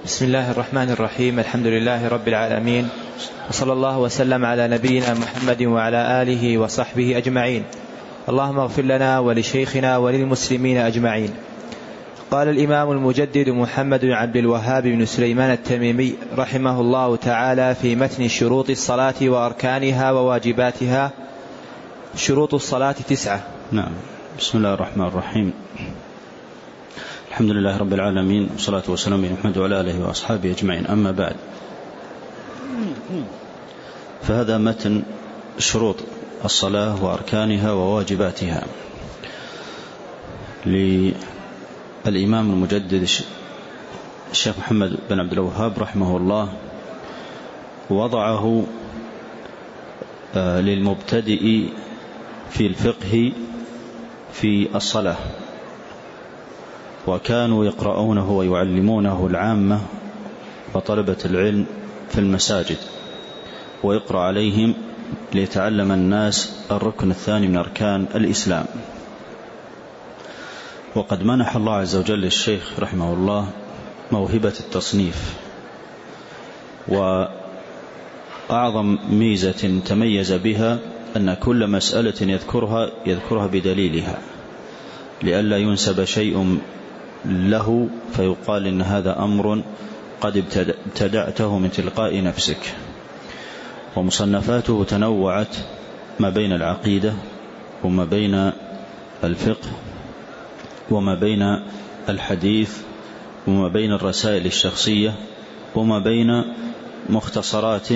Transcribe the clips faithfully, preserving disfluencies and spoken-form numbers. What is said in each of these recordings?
بسم الله الرحمن الرحيم. الحمد لله رب العالمين، وصلى الله وسلم على نبينا محمد وعلى آله وصحبه أجمعين. اللهم اغفر لنا ولشيخنا وللمسلمين أجمعين. قال الإمام المجدد محمد بن عبد الوهاب بن سليمان التميمي رحمه الله تعالى في متن شروط الصلاة وأركانها وواجباتها: شروط الصلاة تسعة. نعم. بسم الله الرحمن الرحيم. الحمد لله رب العالمين، والصلاة والسلام على محمد وعلى آله وأصحابه أجمعين. أما بعد، فهذا متن شروط الصلاة وأركانها وواجباتها للإمام المجدد الشيخ محمد بن عبد الوهاب رحمه الله. وضعه للمبتدئ في الفقه في الصلاة، وكانوا يقرؤونه ويعلمونه العامة وطلبة العلم في المساجد، ويقرأ عليهم ليتعلم الناس الركن الثاني من أركان الإسلام. وقد منح الله عز وجل الشيخ رحمه الله موهبة التصنيف، وأعظم ميزة تميز بها أن كل مسألة يذكرها يذكرها بدليلها، لئلا ينسب شيء له فيقال إن هذا أمر قد ابتدعته من تلقاء نفسك. ومصنفاته تنوعت ما بين العقيدة وما بين الفقه وما بين الحديث وما بين الرسائل الشخصية وما بين مختصرات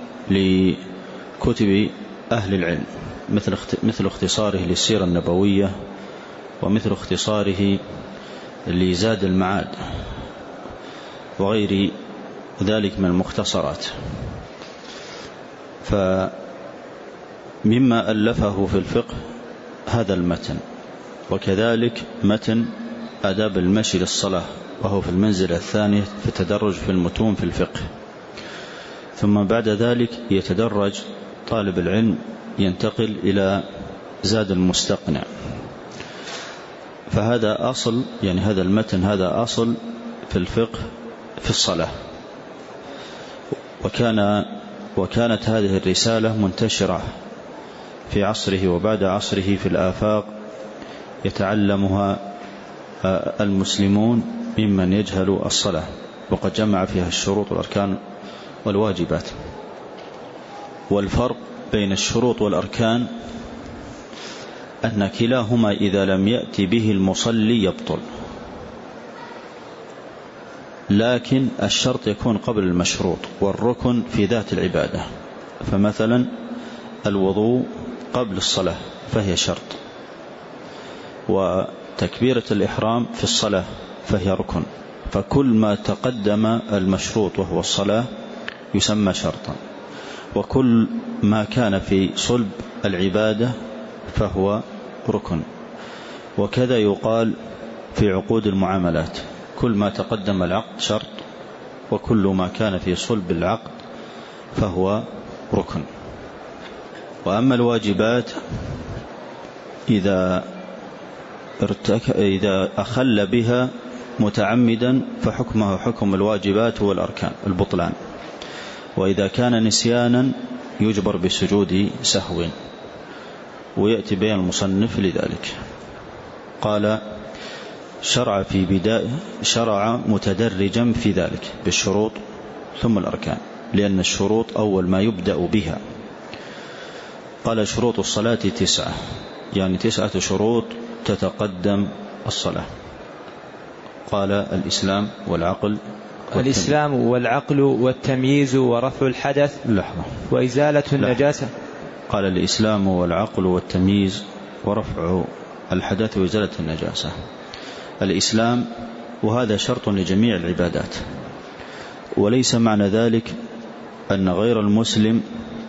لكتب أهل العلم، مثل مثل اختصاره للسيرة النبوية، ومثل اختصاره لزاد المعاد، وغير ذلك من المختصرات. فمما ألفه في الفقه هذا المتن، وكذلك متن آداب المشي للصلاة، وهو في المنزلة الثانية في التدرج في المتون في الفقه. ثم بعد ذلك يتدرج طالب العلم ينتقل إلى زاد المستقنع. فهذا أصل، يعني هذا المتن هذا أصل في الفقه في الصلاة. وكان وكانت هذه الرسالة منتشرة في عصره وبعد عصره في الآفاق، يتعلمها المسلمون ممن يجهل الصلاة، وقد جمع فيها الشروط والأركان والواجبات. والفرق بين الشروط والأركان أن كلاهما إذا لم يأتي به المصلي يبطل، لكن الشرط يكون قبل المشروط، والركن في ذات العبادة. فمثلا الوضوء قبل الصلاة فهي شرط، وتكبيرة الإحرام في الصلاة فهي ركن. فكل ما تقدم المشروط وهو الصلاة يسمى شرطا، وكل ما كان في صلب العبادة فهو ركن. وكذا يقال في عقود المعاملات، كل ما تقدم العقد شرط، وكل ما كان في صلب العقد فهو ركن. وأما الواجبات إذا ارتك... إذا أخل بها متعمدا فحكمها حكم الواجبات والأركان البطلان، وإذا كان نسيانا يجبر بسجود سهو. ويأتي بيان المصنف لذلك. قال: شرع في بداية شرع متدرجا في ذلك بالشروط ثم الأركان، لأن الشروط أول ما يبدأ بها. قال: شروط الصلاة تسعة، يعني تسعة شروط تتقدم الصلاة. قال: الإسلام والعقل الإسلام والعقل والتمييز ورفع الحدث لحظة وإزالة النجاسة. قال: الإسلام والعقل والتمييز ورفع الحدث وإزالة النجاسة. الإسلام، وهذا شرط لجميع العبادات، وليس معنى ذلك أن غير المسلم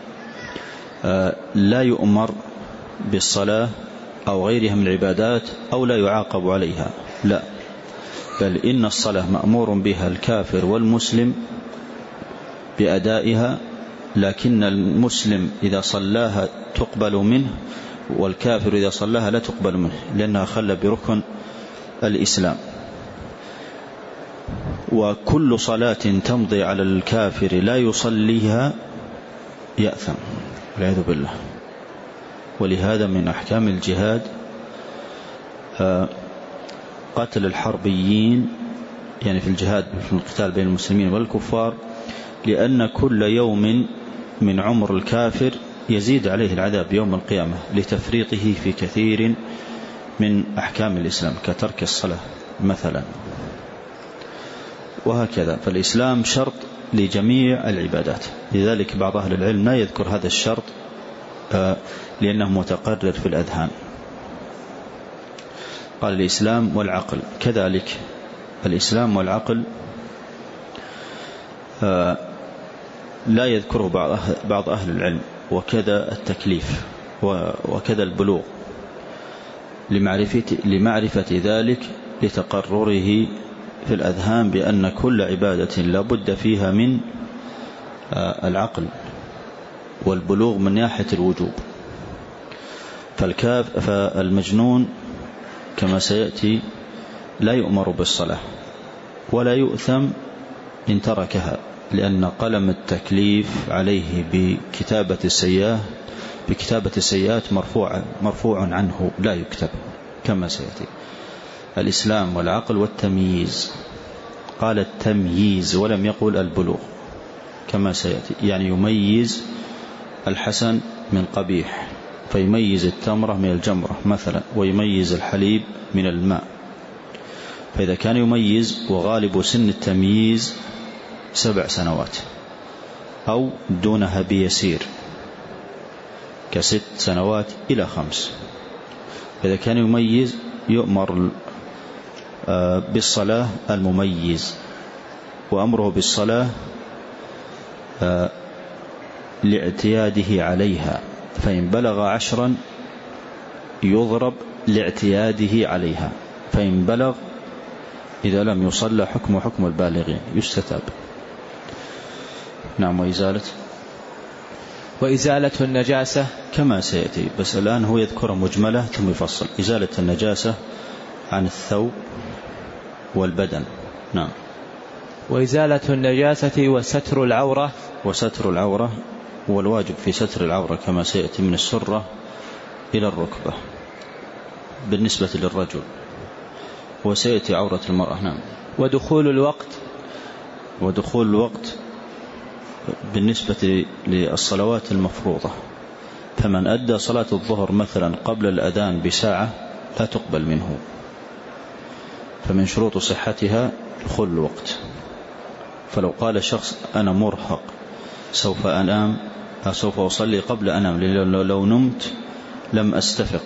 لا يؤمر بالصلاة أو غيرها من العبادات أو لا يعاقب عليها، لا، بل إن الصلاة مأمور بها الكافر والمسلم بأدائها، لكن المسلم إذا صلاها تقبل منه، والكافر إذا صلاها لا تقبل منه، لأنها خل بركن الإسلام. وكل صلاة تمضي على الكافر لا يصليها يأثم والعياذ بالله. ولهذا من أحكام الجهاد قتل الحربيين، يعني في الجهاد في القتال بين المسلمين والكفار، لأن كل يوم من عمر الكافر يزيد عليه العذاب يوم القيامة لتفريطه في كثير من أحكام الإسلام كترك الصلاة مثلا، وهكذا. فالإسلام شرط لجميع العبادات، لذلك بعض أهل العلم لا يذكر هذا الشرط لأنه متقرر في الأذهان. قال الإسلام والعقل، كذلك الإسلام والعقل لا يذكره بعض أهل العلم، وكذا التكليف وكذا البلوغ لمعرفة, لمعرفة ذلك لتقرره في الأذهان بأن كل عبادة لا بد فيها من العقل والبلوغ من ناحية الوجوب. فالكاف فالمجنون كما سيأتي لا يؤمر بالصلاة ولا يؤثم إن تركها، لأن قلم التكليف عليه بكتابة السيئات بكتابة السيئات مرفوع مرفوع عنه لا يكتب كما سيأتي. الإسلام والعقل والتمييز، قال التمييز ولم يقل البلوغ كما سيأتي، يعني يميز الحسن من قبيح، فيميز التمرة من الجمرة مثلا، ويميز الحليب من الماء. فإذا كان يميز وغالب سن التمييز سبع سنوات أو دونها بيسير كست سنوات إلى خمس، فإذا كان يميز يؤمر بالصلاة المميز، وأمره بالصلاة لاعتياده عليها، فإن بلغ عشرا يضرب لاعتياده عليها، فإن بلغ إذا لم يصلى حكم حكم البالغين يستتاب. نعم. وإزالة وإزالة النجاسة كما سيأتي، بس الآن هو يذكر مجملة ثم يفصل. إزالة النجاسة عن الثوب والبدن. نعم. وإزالة النجاسة وستر العورة وستر العورة، والواجب في ستر العورة كما سيأتي من السرة إلى الركبة بالنسبة للرجل، وسيأتي عورة المرأة. نعم. ودخول الوقت ودخول الوقت بالنسبة للصلوات المفروضة، فمن أدى صلاة الظهر مثلا قبل الأذان بساعة لا تقبل منه، فمن شروط صحتها دخول الوقت. فلو قال شخص أنا مرهق سوف أنام سوف أصلي قبل أنام، لو نمت لم أستفق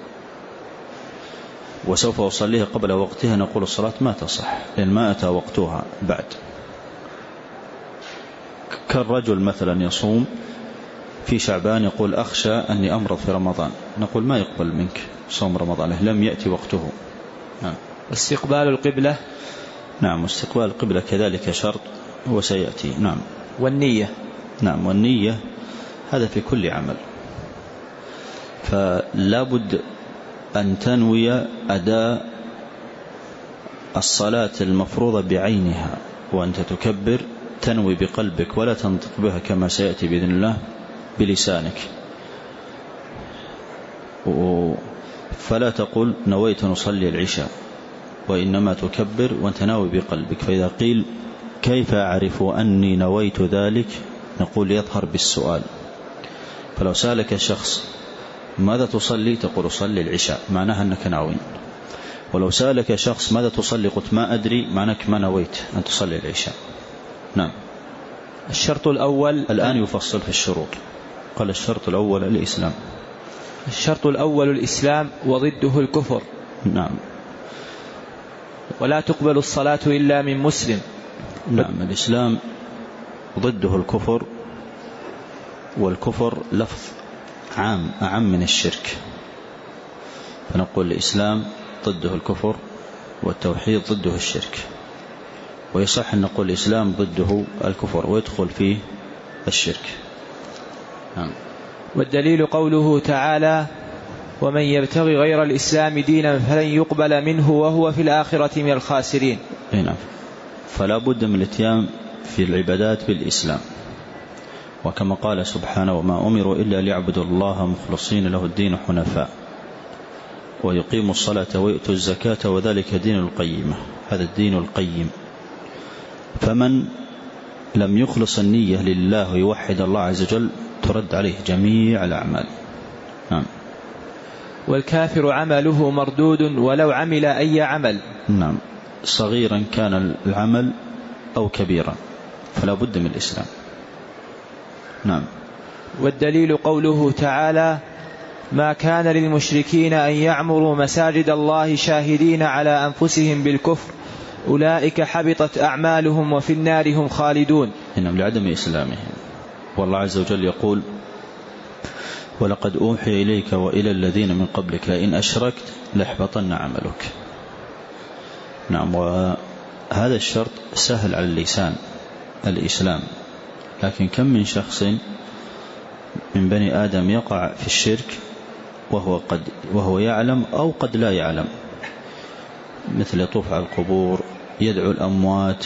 وسوف أصليها قبل وقتها، نقول الصلاة ما تصح لأن ما أتى وقتها بعد. كالرجل مثلا يصوم في شعبان يقول أخشى أني أمرض في رمضان، نقول ما يقبل منك صوم رمضان لم يأتي وقته. نعم. استقبال القبلة. نعم. استقبال القبلة كذلك شرط وسيأتي. نعم. والنية. نعم. والنية هذا في كل عمل، فلا بد أن تنوي أداء الصلاة المفروضة بعينها، وأنت تكبر تنوي بقلبك ولا تنطق بها كما سيأتي بإذن الله بلسانك، فلا تقول نويت نصلي العشاء، وإنما تكبر وأنت ناوي بقلبك. فإذا قيل كيف أعرف أني نويت ذلك، نقول يظهر بالسؤال. فلو سألك شخص ماذا تصلي تقول صلي العشاء، معناها أنك ناوي. ولو سألك شخص ماذا تصلي قلت ما أدري، معناك ما نويت أن تصلي العشاء. نعم. الشرط الأول الآن يفصل في الشروط. قال الشرط الأول الإسلام. الشرط الأول الإسلام وضده الكفر. نعم. ولا تقبل الصلاة إلا من مسلم. نعم. الإسلام ضده الكفر، والكفر لفظ عام أعم من الشرك، فنقول الإسلام ضده الكفر والتوحيد ضده الشرك، ويصح أن نقول الإسلام ضده الكفر ويدخل فيه الشرك. نعم. والدليل قوله تعالى ومن يبتغي غير الإسلام دينا فلن يقبل منه وهو في الآخرة من الخاسرين. نعم. فلا بد من الاتيان في العبادات بالإسلام، وكما قال سبحانه وما أمروا إلا ليعبدوا الله مخلصين له الدين حنفاء ويقيموا الصلاة ويؤتوا الزكاة وذلك دين القيمة. هذا الدين القيم. فمن لم يخلص النية لله ويوحد الله عز وجل ترد عليه جميع الأعمال. نعم. والكافر عمله مردود ولو عمل أي عمل. نعم، صغيرا كان العمل أو كبيرا فلا بد من الإسلام. نعم. والدليل قوله تعالى ما كان للمشركين أن يعمروا مساجد الله شاهدين على أنفسهم بالكفر أولئك حبطت أعمالهم وفي النار هم خالدون. إنهم لعدم إسلامهم. والله عز وجل يقول ولقد أوحي إليك وإلى الذين من قبلك لئن أشركت ليحبطن عملك. نعم. وهذا الشرط سهل على اللسان الإسلام، لكن كم من شخص من بني آدم يقع في الشرك وهو, قد وهو يعلم أو قد لا يعلم، مثل يطوف على القبور، يدعو الأموات،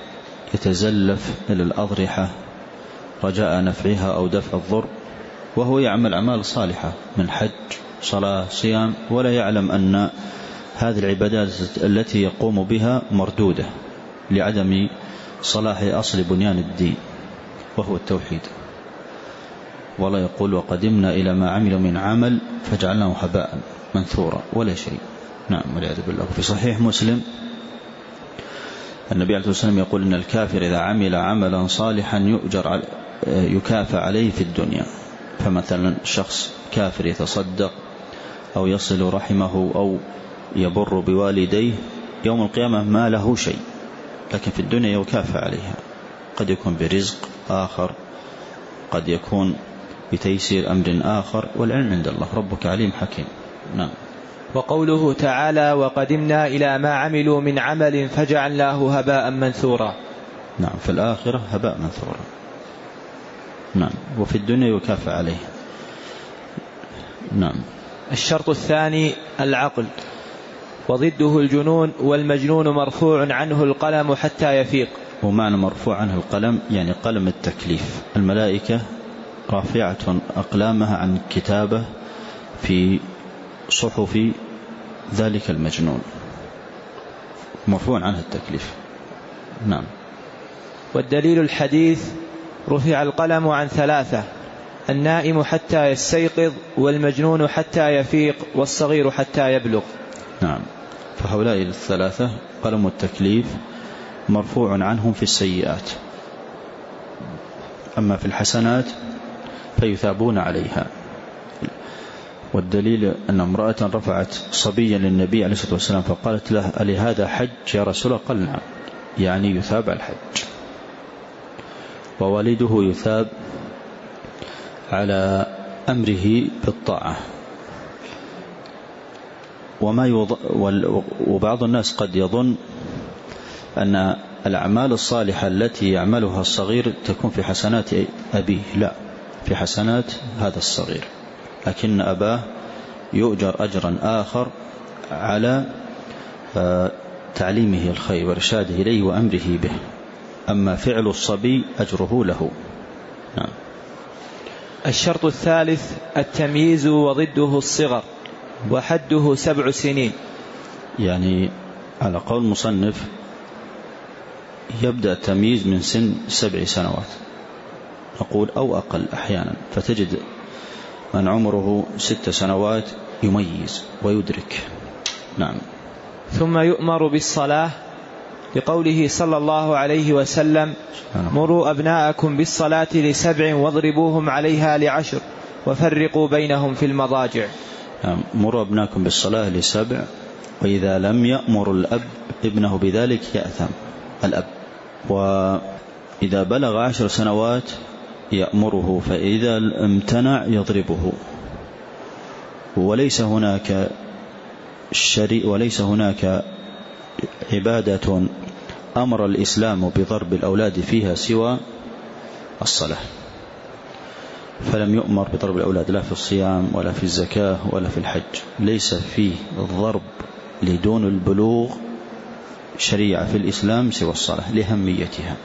يتزلف إلى الأضرحة رجاء نفعها أو دفع الضر، وهو يعمل أعمال صالحة من حج صلاة صيام، ولا يعلم أن هذه العبادات التي يقوم بها مردودة لعدم صلاح أصل بنيان الدين وهو التوحيد. والله يقول وقدمنا إلى ما عملوا من عمل فجعلناه هباء منثورا ولا شيء. نعم والعياذ بالله. في صحيح مسلم النبي عليه الصلاة والسلام يقول إن الكافر إذا عمل عملا صالحا يؤجر على يكافى عليه في الدنيا. فمثلا شخص كافر يتصدق أو يصل رحمه أو يبر بوالديه، يوم القيامة ما له شيء، لكن في الدنيا يكافى عليها، قد يكون برزق آخر، قد يكون بتيسير أمر آخر، والعلم عند الله، ربك عليم حكيم. نعم. وقوله تعالى وقدمنا إلى ما عملوا من عمل فجعلناه هباء منثورا. نعم، في الآخرة هباء منثورا. نعم. وفي الدنيا يكافى عليه. نعم. الشرط الثاني العقل، وضده الجنون، والمجنون مرفوع عنه القلم حتى يفيق. ومعنى مرفوع عنه القلم يعني قلم التكليف. الملائكة رافعة أقلامها عن كتابة في صحف ذلك المجنون، مرفوع عنه التكليف. نعم. والدليل الحديث رفع القلم عن ثلاثة: النائم حتى يستيقظ، والمجنون حتى يفيق، والصغير حتى يبلغ. نعم. فهؤلاء الثلاثة قلم التكليف مرفوع عنهم في السيئات، أما في الحسنات فيثابون عليها. والدليل أن امرأة رفعت صبيا للنبي عليه الصلاة والسلام فقالت له ألهذا حج يا رسول الله؟ قال نعم، يعني يثاب على الحج. ووالده يثاب على أمره بالطاعة. وما يوض... وبعض الناس قد يظن أن الأعمال الصالحة التي يعملها الصغير تكون في حسنات أبيه. لا، في حسنات هذا الصغير، لكن أباه يؤجر أجرا آخر على تعليمه الخير وإرشاده إليه وأمره به. أما فعل الصبي أجره له. نعم. الشرط الثالث التمييز، وضده الصغر، وحده سبع سنين. يعني على قول المصنف يبدأ التمييز من سن سبع سنوات، نقول أو أقل أحيانا، فتجد من عمره ست سنوات يميز ويدرك. نعم. ثم يؤمر بالصلاة لقوله صلى الله عليه وسلم مروا أبناءكم بالصلاة لسبع واضربوهم عليها لعشر وفرقوا بينهم في المضاجع. نعم. مروا أبناءكم بالصلاة لسبع، وإذا لم يأمر الأب ابنه بذلك يأثم الأب. وإذا بلغ عشر سنوات يأمره، فإذا امتنع يضربه. وليس هناك شريء وليس هناك عبادة أمر الإسلام بضرب الأولاد فيها سوى الصلاة، فلم يؤمر بضرب الأولاد لا في الصيام ولا في الزكاة ولا في الحج. ليس فيه الضرب لدون البلوغ شريعة في الإسلام سوى الصلاة لأهميتها.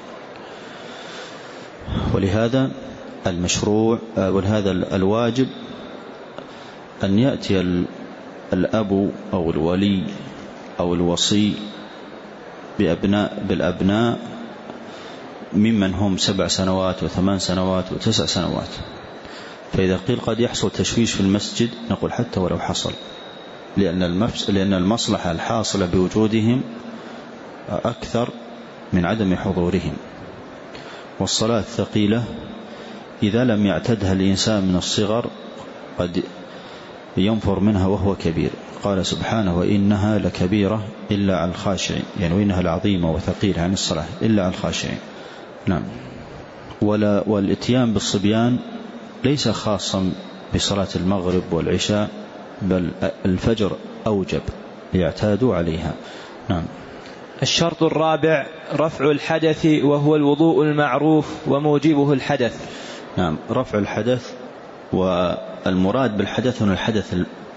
ولهذا المشروع ولهذا الواجب أن يأتي الأب أو الولي أو الوصي بأبناء بالأبناء ممن هم سبع سنوات وثمان سنوات وتسع سنوات. فإذا قيل قد يحصل تشويش في المسجد نقول حتى ولو حصل، لأن لأن المصلحة الحاصلة بوجودهم أكثر من عدم حضورهم. والصلاة الثقيلة إذا لم يعتدها الإنسان من الصغر قد ينفر منها وهو كبير. قال سبحانه وإنها لكبيرة إلا على الخاشعين، يعني وإنها العظيمة وثقيلة عن الصلاة إلا على الخاشعين. نعم. ولا والاتيان بالصبيان ليس خاصا بصلاة المغرب والعشاء، بل الفجر أوجب ليعتادوا عليها. نعم. الشرط الرابع رفع الحدث، وهو الوضوء المعروف وموجبه الحدث. نعم. رفع الحدث، والمراد بالحدث هنا الحدث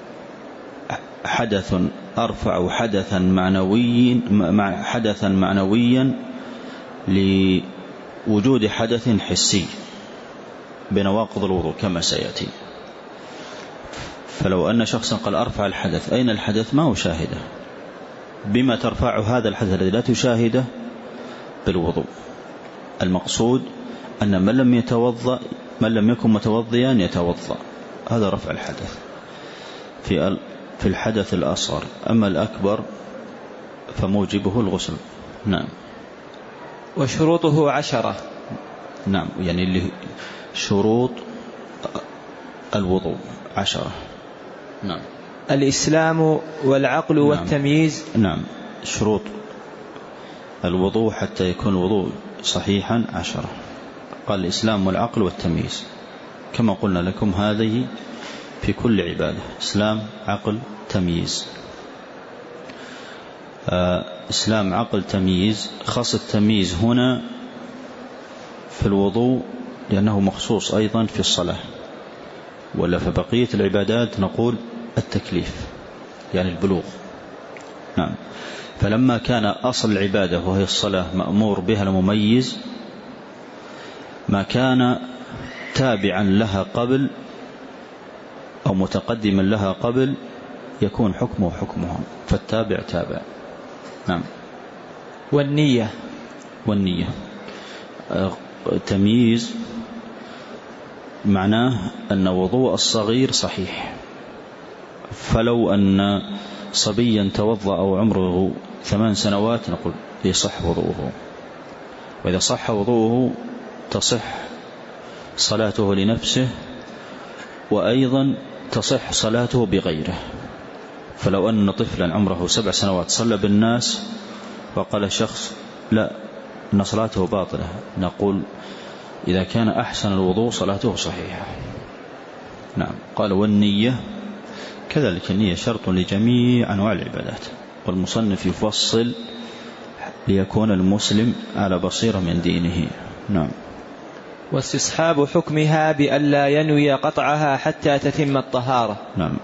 حدث أرفع حدثا معنويا مع حدثا معنويا لوجود حدث حسي بنواقض الوضوء كما سيأتي. فلو أن شخصا قال أرفع الحدث، أين الحدث؟ ما هو شاهده. بما ترفع هذا الحدث الذي لا تشاهده؟ بالوضوء. المقصود أن من لم يتوضأ من لم يكن متوضيا يتوضأ، هذا رفع الحدث في في الحدث الأصغر. أما الأكبر فموجبه الغسل. نعم. وشروطه عشرة. نعم، يعني اللي شروط الوضوء عشرة. نعم. الإسلام والعقل نعم. والتمييز. نعم. شروط الوضوء حتى يكون الوضوء صحيحا عشرة. قال الإسلام والعقل والتمييز، كما قلنا لكم هذه في كل عبادة: إسلام، عقل، تمييز. آه إسلام، عقل، تمييز. خاص التمييز هنا في الوضوء لأنه مخصوص أيضا في الصلاة، ولا في بقية العبادات نقول التكليف، يعني البلوغ. نعم. فلما كان أصل العبادة وهي الصلاة مأمور بها المميز، ما كان تابعا لها قبل أو متقدما لها قبل يكون حكمه حكمها، فالتابع تابع. نعم. والنية. والنية تمييز معناه أن وضوء الصغير صحيح، فلو أن صبيا توضأ أو عمره ثمان سنوات نقول يصح وضوءه، وإذا صح وضوءه تصح صلاته لنفسه، وأيضا تصح صلاته بغيره. فلو أن طفلا عمره سبع سنوات صلى بالناس وقال شخص لا إن صلاته باطلة، نقول إذا كان أحسن الوضوء صلاته صحيحة. نعم. قال والنية كذلك، النية شرط لجميع أنواع العبادات، والمصنف يفصل ليكون المسلم على بصيرة من دينه. نعم. واستصحاب حكمها بألا ينوي قطعها حتى تتم الطهارة. نعم.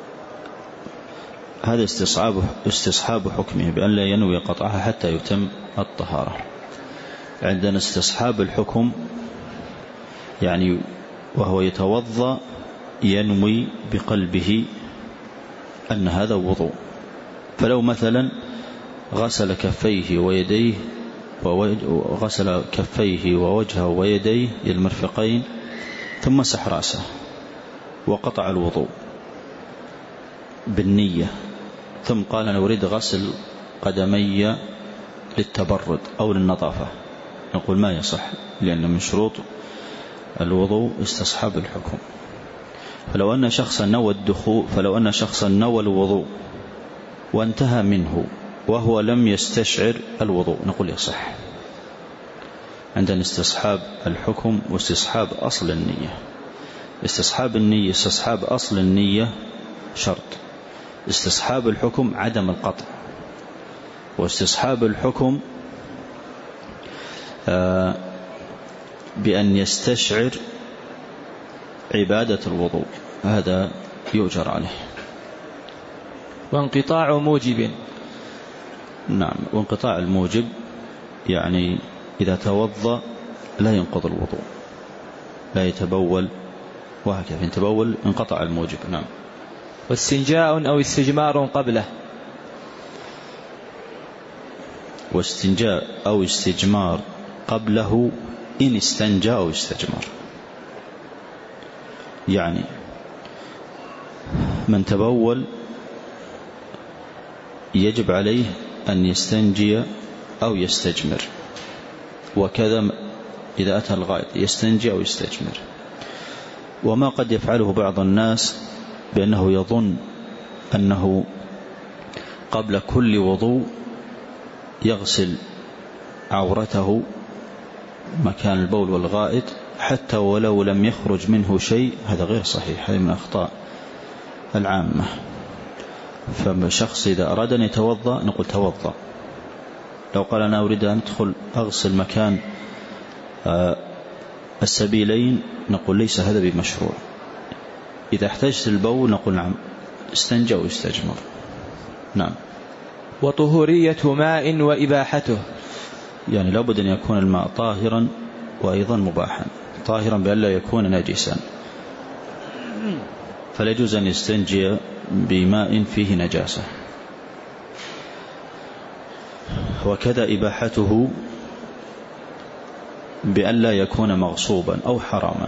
هذا استصحاب استصحاب حكمه بألا ينوي قطعها حتى يتم الطهارة. عندنا استصحاب الحكم يعني وهو يتوضأ ينوي بقلبه أن هذا وضوء. فلو مثلا غسل كفيه ويديه وغسل كفيه ووجهه ويديه المرفقين ثم مسح رأسه وقطع الوضوء بالنية، ثم قال أنا أريد غسل قدمي للتبرد أو للنظافة، نقول ما يصح، لأن من شروط الوضوء استصحاب الحكم. فلو أن شخصا نوى الدخول فلو أن شخصا نوى الوضوء وانتهى منه وهو لم يستشعر الوضوء نقول يصح. عندنا استصحاب الحكم واستصحاب أصل النية. استصحاب النية استصحاب أصل النية شرط، استصحاب الحكم عدم القطع، واستصحاب الحكم آه بأن يستشعر عبادة الوضوء، هذا يؤجر عليه. وانقطاع موجب. نعم. وانقطاع الموجب يعني إذا توضأ لا ينقض الوضوء، لا يتبول وهكذا، إن تبول انقطع الموجب. نعم. واستنجاء أو استجمار قبله. واستنجاء أو استجمار قبله إن استنجى أو استجمر. يعني من تبول يجب عليه أن يستنجي أو يستجمر، وكذا إذا أتى الغائط يستنجي أو يستجمر. وما قد يفعله بعض الناس بأنه يظن أنه قبل كل وضوء يغسل عورته مكان البول والغائط حتى ولو لم يخرج منه شيء، هذا غير صحيح، هذه من أخطاء العامة. فشخص إذا أراد أن يتوضأ نقول توضأ. لو قال أنا أريد أن أدخل أغسل مكان السبيلين نقول ليس هذا بمشروع. إذا احتجت البول نقول نعم استنجى ويستجمر. نعم. وطهورية ماء وإباحته، يعني لابد أن يكون الماء طاهرا وأيضا مباحا. طاهرا بأن لا يكون نجسا، فلا يجوز أن يستنجي بماء فيه نجاسة. وكذا إباحته بأن لا يكون مغصوبا أو حراما.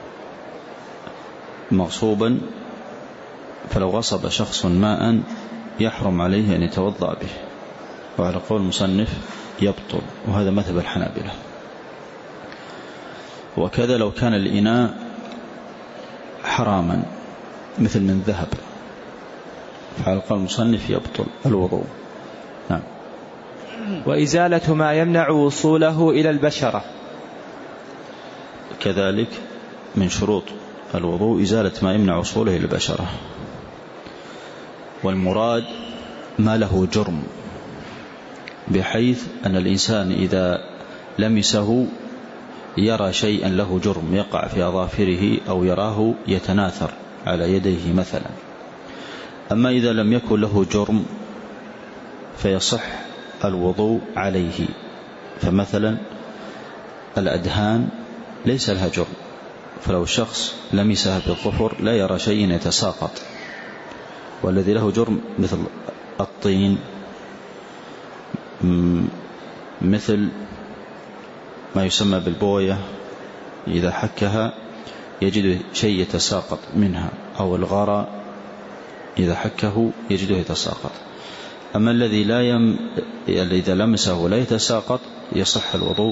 مغصوبا فلو غصب شخص ماء يحرم عليه أن يتوضأ به، وعلى قول المصنف يبطل، وهذا مذهب الحنابلة. وكذا لو كان الإناء حراما مثل من ذهب فعلى قول المصنف يبطل الوضوء. نعم. وإزالة ما يمنع وصوله إلى البشرة، كذلك من شروط الوضوء إزالة ما يمنع وصوله إلى البشرة. والمراد ما له جرم، بحيث أن الإنسان إذا لمسه يرى شيئا له جرم يقع في أظافره أو يراه يتناثر على يديه مثلا. أما إذا لم يكن له جرم فيصح الوضوء عليه. فمثلا الأدهان ليس لها جرم، فلو شخص لمسها بالظفر لا يرى شيء يتساقط. والذي له جرم مثل الطين، مثل ما يسمى بالبوية إذا حكها يجد شيء يتساقط منها، أو الغراء إذا حكه يجده يتساقط. أما الذي لا يم... إذا لمسه لا يتساقط يصح الوضوء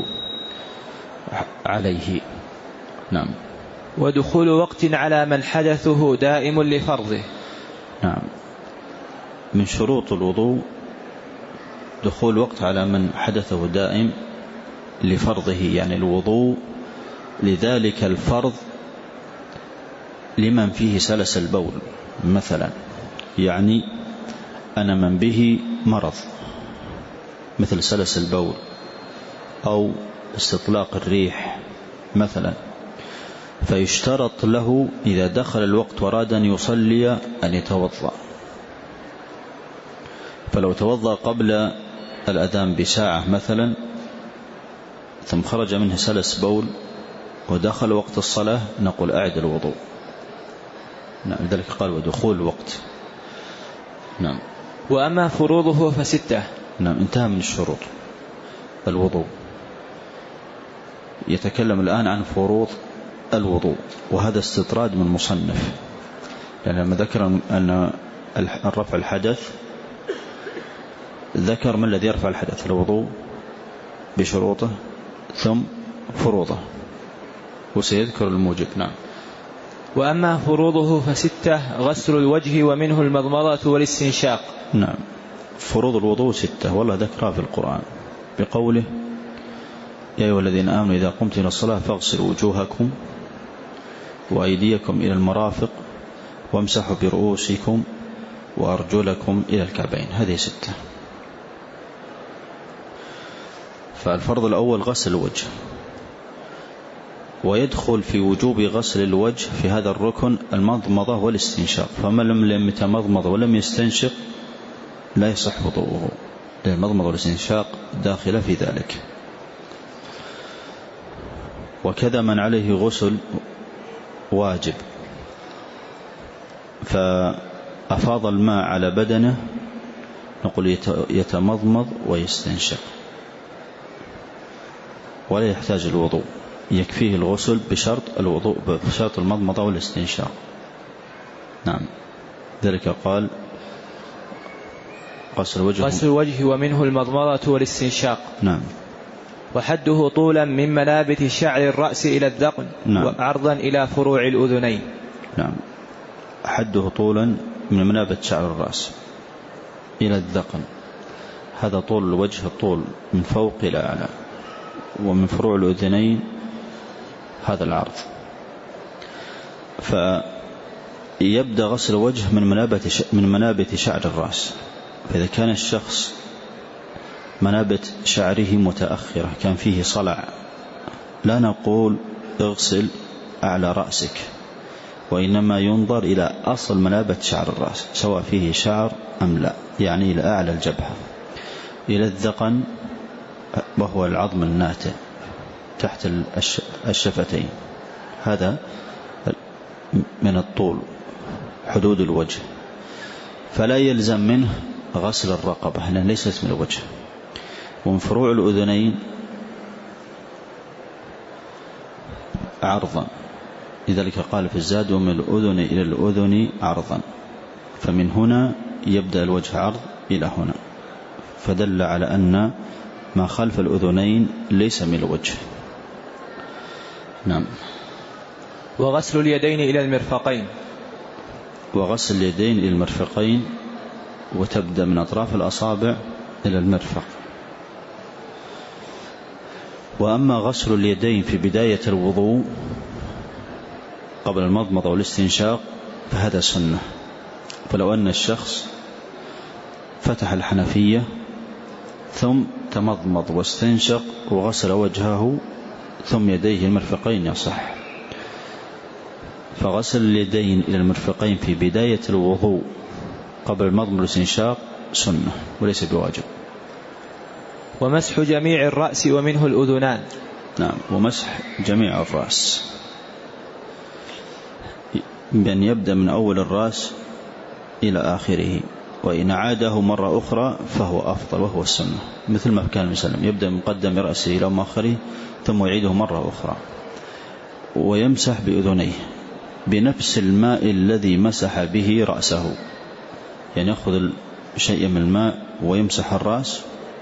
عليه. نعم. ودخول وقت على من حدثه دائم لفرضه. نعم. من شروط الوضوء دخول وقت على من حدثه دائم لفرضه، يعني الوضوء لذلك الفرض لمن فيه سلس البول مثلا. يعني أنا من به مرض مثل سلس البول أو استطلاق الريح مثلا، فيشترط له إذا دخل الوقت وراد أن يصلي أن يتوضأ. فلو توضأ قبل الأذان بساعة مثلا ثم خرج منه سلس بول ودخل وقت الصلاة نقول أعد الوضوء. نعم. ذلك قال ودخول الوقت. نعم. وأما فروضه فستة. نعم. انتهى من الشروط الوضوء. يتكلم الآن عن فروض الوضوء، وهذا استطراد من مصنف، لأن لما ذكر أن الرفع الحدث ذكر ما الذي يرفع الحدث، الوضوء بشروطه ثم فروضه، وسيذكر الموجب. نعم. وأما فروضه فستة: غسل الوجه ومنه المضمضة والاستنشاق. نعم. فروض الوضوء ستة، والله ذكرها في القرآن بقوله: يا أيها الذين آمنوا إذا قمتم إلى الصلاة فاغسلوا وجوهكم وأيديكم إلى المرافق وامسحوا برؤوسكم وأرجلكم إلى الكعبين. هذه ستة. فالفرض الأول غسل الوجه، ويدخل في وجوب غسل الوجه في هذا الركن المضمضة والاستنشاق، فمن لم يتمضمض ولم يستنشق لا يصح وضوءه. المضمضة والاستنشاق داخلة في ذلك. وكذا من عليه غسل واجب فأفاض الماء على بدنه نقول يتمضمض ويستنشق ولا يحتاج الوضوء، يكفيه الغسل بشرط الوضوء بشرط المضمضة والاستنشاق. نعم، ذلك قال غسل الوجه غسل الوجه ومنه المضمضة والاستنشاق. نعم. وحده طولا من منابت شعر الرأس إلى الذقن. نعم. وعرضا إلى فروع الأذنين. نعم، حده طولا من منابت شعر الرأس إلى الذقن، هذا طول الوجه، الطول من فوق إلى أعلى، ومن فروع الأذنين هذا العرض. فيبدأ غسل الوجه من منابت من منابت شعر الرأس. فإذا كان الشخص منابت شعره متأخرة كان فيه صلع، لا نقول اغسل أعلى رأسك، وإنما ينظر إلى أصل منابت شعر الرأس سواء فيه شعر أم لا، يعني إلى أعلى الجبهة إلى الذقن وهو العظم الناتئ تحت الشفتين، هذا من الطول حدود الوجه. فلا يلزم منه غسل الرقبة لأن ليست من الوجه. ومن فروع الأذنين عرضا، لذلك قال في الزاد ومن الأذن إلى الأذن عرضا، فمن هنا يبدأ الوجه عرض إلى هنا، فدل على أن ما خلف الأذنين ليس من الوجه. نعم. وغسل اليدين إلى المرفقين. وغسل اليدين إلى المرفقين، وتبدأ من أطراف الأصابع إلى المرفق. وأما غسل اليدين في بداية الوضوء قبل المضمضة والاستنشاق فهذا سنة. فلو أن الشخص فتح الحنفية ثم تمضمض واستنشق وغسل وجهه ثم يديه المرفقين يصح. فغسل اليدين إلى المرفقين في بداية الوضوء قبل المضمضة والاستنشاق سنة وليس بواجب. ومسح جميع الرأس ومنه الأذنان. نعم، ومسح جميع الرأس بأن يبدأ من أول الرأس إلى آخره، وإن عاده مرة أخرى فهو أفضل وهو السنة، مثل ما كان المسلم يبدأ من مقدم رأسه إلى مؤخره ثم يعيده مرة أخرى. ويمسح بأذنيه بنفس الماء الذي مسح به رأسه، يعني يأخذ شيء من الماء ويمسح الرأس،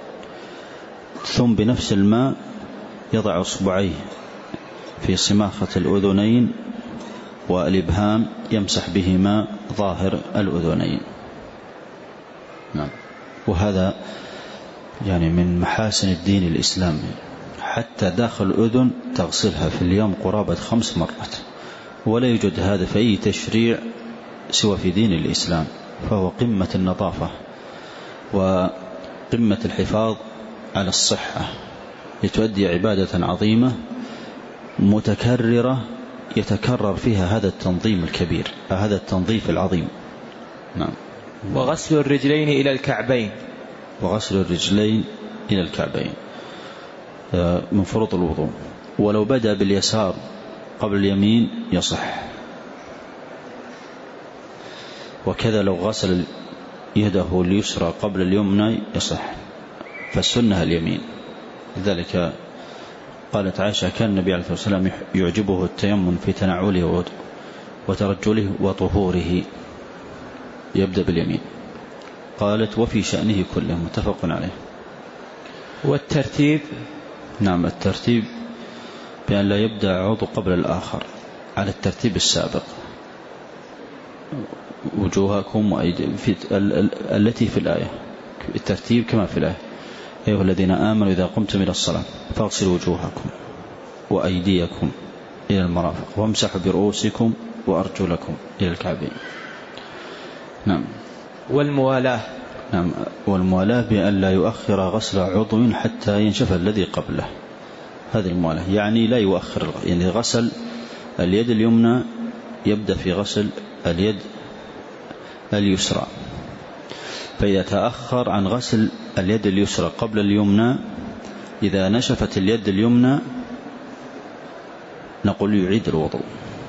ثم بنفس الماء يضع أصبعيه في صماخة الأذنين والإبهام يمسح بهما ظاهر الأذنين. نعم. وهذا يعني من محاسن الدين الإسلامي، حتى داخل الأذن تغسلها في اليوم قرابة خمس مرات، ولا يوجد هذا في أي تشريع سوى في دين الإسلام، فهو قمة النظافة وقمة الحفاظ على الصحة، لتؤدي عبادة عظيمة متكررة يتكرر فيها هذا التنظيم الكبير، هذا التنظيف العظيم. نعم. وغسل الرجلين إلى الكعبين. وغسل الرجلين إلى الكعبين من فروض الوضوء، ولو بدأ باليسار قبل اليمين يصح، وكذا لو غسل يده اليسرى قبل اليمنى يصح، فالسنة اليمين. لذلك قالت عائشة كان النبي عليه الصلاة والسلام يعجبه التيمم في تنعله وترجله وطهوره، يبدأ باليمين. قالت وفي شأنه كله، متفق عليه. والترتيب؟ نعم، الترتيب بأن لا يبدأ عضو قبل الآخر على الترتيب السابق. وجوهكم في التي في الآية، الترتيب كما في الآية أيها الذين آمنوا إذا قمتم إلى الصلاة فاغسلوا وجوهكم وأيديكم إلى المرافق وامسحوا برؤوسكم وأرجلكم إلى الكعبين. نعم. والموالاة؟ نعم، والموالاة بأن لا يؤخر غسل عضو حتى ينشف الذي قبله، هذه الموالاة، يعني لا يؤخر، يعني غسل اليد اليمنى يبدأ في غسل اليد اليسرى، فإذا تأخر عن غسل اليد اليسرى قبل اليمنى، إذا نشفت اليد اليمنى نقول يعيد الوضوء.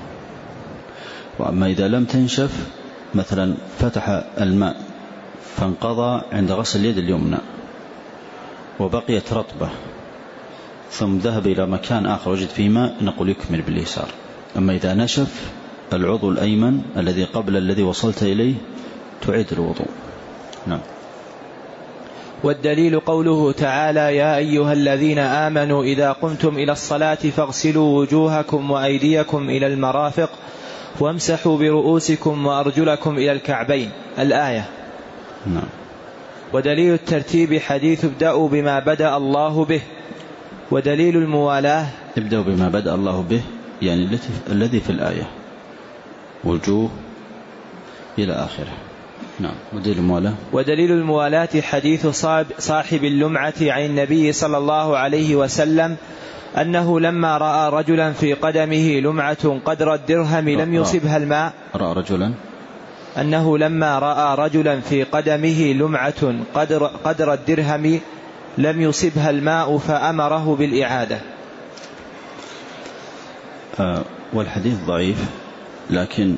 وأما إذا لم تنشف، مثلا فتح الماء فانقضى عند غسل اليد اليمنى وبقيت رطبة ثم ذهب إلى مكان آخر وجد فيه ماء، نقول يكمل باليسار. أما إذا نشف العضو الأيمن الذي قبل الذي وصلت إليه تعيد الوضوء. نعم. والدليل قوله تعالى: يا أيها الذين آمنوا إذا قمتم إلى الصلاة فاغسلوا وجوهكم وأيديكم إلى المرافق وامسحوا برؤوسكم وأرجلكم إلى الكعبين، الآية. نعم. ودليل الترتيب حديث ابدأوا بما بدأ الله به. ودليل الموالاة ابدأوا بما بدأ الله به، يعني الذي في الآية، وجوه إلى آخره. نعم. ودليل الموالاة ودليل الموالاة حديث صاحب اللمعة عن النبي صلى الله عليه وسلم أنه لما رأى رجلا في قدمه لمعة قدر الدرهم لم يصبها الماء رأى رجلا أنه لما رأى رجلا في قدمه لمعة قدر, قدر الدرهم لم يصبها الماء فأمره بالإعادة. آه والحديث ضعيف، لكن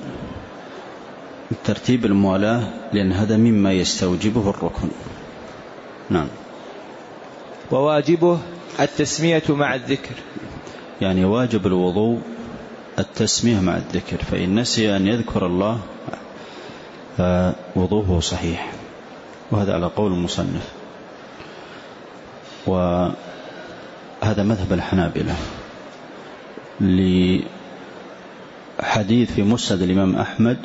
ترتيب الموالاة لأن هذا مما يستوجبه الركن. نعم. وواجبه التسمية مع الذكر، يعني واجب الوضوء التسمية مع الذكر، فإن نسي أن يذكر الله وضوءه صحيح، وهذا على قول المصنف. وهذا مذهب الحنابلة لحديث في مسند الإمام أحمد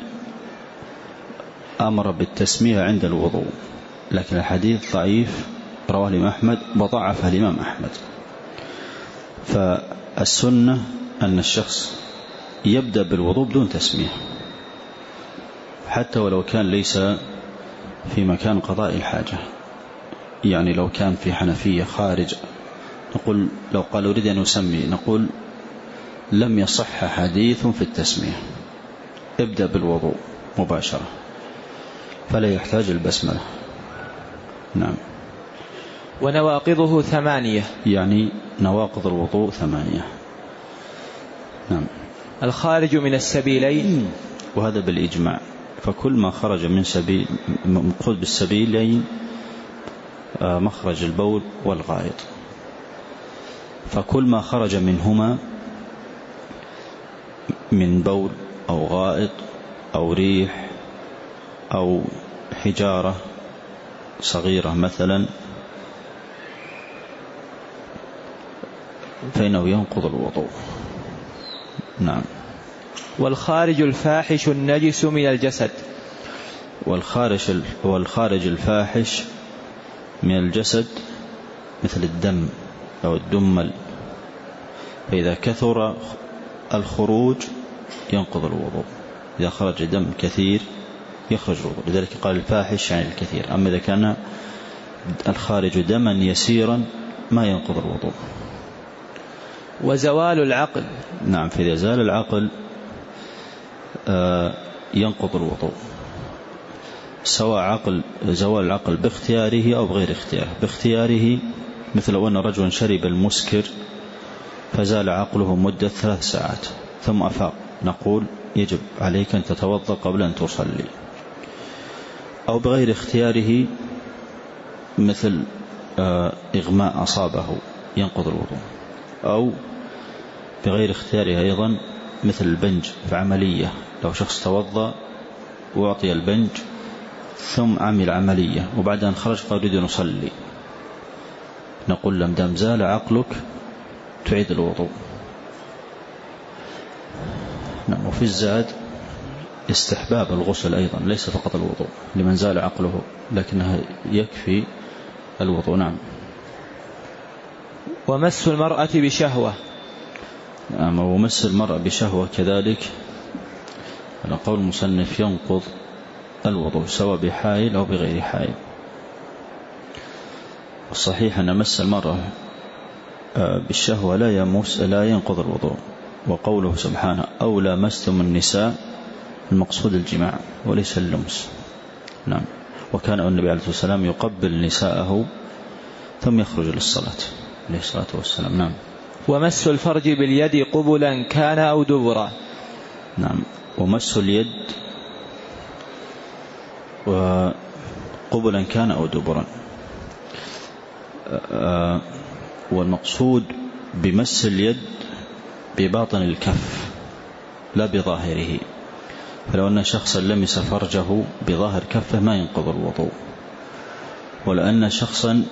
أمر بالتسمية عند الوضوء، لكن الحديث ضعيف رواه الإمام أحمد وضعفه الإمام أحمد. فالسنة أن الشخص يبدأ بالوضوء بدون تسمية، حتى ولو كان ليس في مكان قضاء الحاجة. يعني لو كان في حنفية خارج، نقول لو قال أريد أن أسمي، نقول لم يصح حديث في التسمية، ابدأ بالوضوء مباشرة فلا يحتاج البسملة. نعم. ونواقضه ثمانية، يعني نواقض الوضوء ثمانية. نعم. الخارج من السبيلين، وهذا بالإجماع، فكل ما خرج من سبيل مقصود بالسبيلين مخرج البول والغائط، فكل ما خرج منهما من بول أو غائط أو ريح أو حجارة صغيرة مثلا فإنه ينقض الوضوء. نعم. والخارج الفاحش النجس من الجسد، والخارج والخارج الفاحش من الجسد مثل الدم أو الدمل، فإذا كثر الخروج ينقض الوضوء. إذا خرج دم كثير يخرج الوضوء، لذلك قال الفاحش يعني الكثير. أما إذا كان الخارج دما يسيرا ما ينقض الوضوء. وزوال العقل، نعم، فإذا زال العقل ينقض الوضوء، سواء عقل زوال العقل باختياره أو بغير اختياره. باختياره مثل أن رجلا شرب المسكر فزال عقله مدة ثلاث ساعات ثم أفاق، نقول يجب عليك أن تتوضأ قبل أن تصلي. أو بغير اختياره مثل إغماء أصابه ينقض الوضوء. أو بغير اختياره أيضا مثل البنج في عملية، لو شخص توضأ وأعطي البنج ثم عمل عملية وبعد أن خرج قال أريد أن أصلي، نقول لم دام زال عقلك تعيد الوضوء. نعم. وفي الزاد استحباب الغسل أيضا، ليس فقط الوضوء لمن زال عقله، لكنها يكفي الوضوء. نعم. ومس المرأة بشهوة، نعم. ومس المرأة بشهوة كذلك على قول المصنف ينقض الوضوء سواء بحائل أو بغير حائل. الصحيح أن مس المرأة بالشهوة لا يمس لا ينقض الوضوء، وقوله سبحانه أو لامستم النساء المقصود الجماع وليس اللمس. نعم. وكان النبي عليه الصلاة والسلام يقبل نساءه ثم يخرج للصلاة عليه الصلاة والسلام. نعم. ومس الفرج باليد قبلا كان أو دبرا. نعم. ومس اليد وقبلا كان أو دبرا. والمقصود بمس اليد بباطن الكف لا بظاهره، فلو أن شخصا لمس فرجه بظاهر كفه ما ينقض الوضوء، ولأن شخصا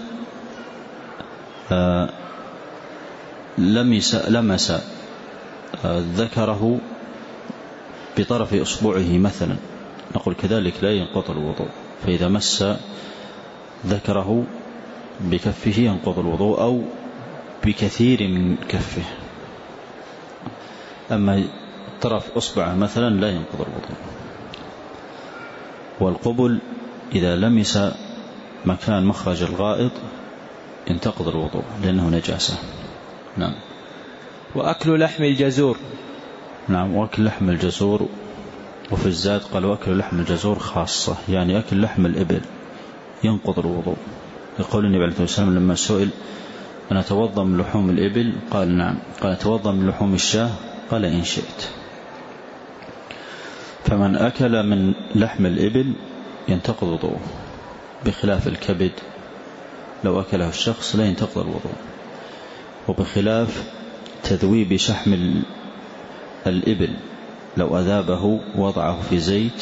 لمس, لمس ذكره بطرف أصبعه مثلا نقول كذلك لا ينقض الوضوء. فإذا مس ذكره بكفه ينقض الوضوء أو بكثير من كفه، أما طرف أصبعه مثلا لا ينقض الوضوء. والقبل إذا لمس مكان مخرج الغائط ينتقض الوضوء لأنه نجاسة. نعم. وأكل لحم الجزور. نعم. وأكل لحم الجزور، وفي الزاد قال وأكل لحم الجزور خاصة، يعني أكل لحم الإبل ينقض الوضوء، يقول النبي عليه الصلاة والسلام لما سئل أنا أتوضأ من لحوم الإبل قال نعم، قال أتوضأ من لحوم الشاة قال إن شئت. فمن أكل من لحم الإبل ينتقض وضوءه، بخلاف الكبد لو أكله الشخص لا ينتقض الوضوء، وبخلاف تذويب شحم الإبل لو أذابه وضعه في زيت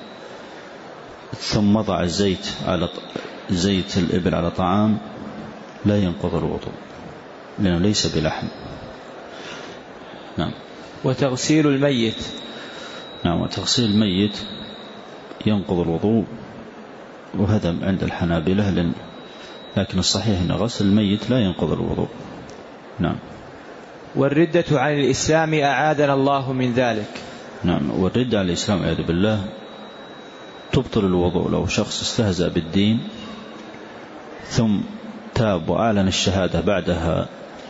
ثم وضع الزيت على زيت الإبل على طعام لا ينقض الوضوء لأنه ليس بلحم. نعم. وتغسيل الميت. نعم. وتغسيل الميت ينقض الوضوء، وهذا عند الحنابلة، لكن الصحيح أن غسل الميت لا ينقض الوضوء. نعم. والردة عن الإسلام أعاذنا الله من ذلك. نعم. والردة عن الإسلام أعوذ بالله تبطل الوضوء. لو شخص استهزأ بالدين ثم تاب وأعلن الشهادة بعدها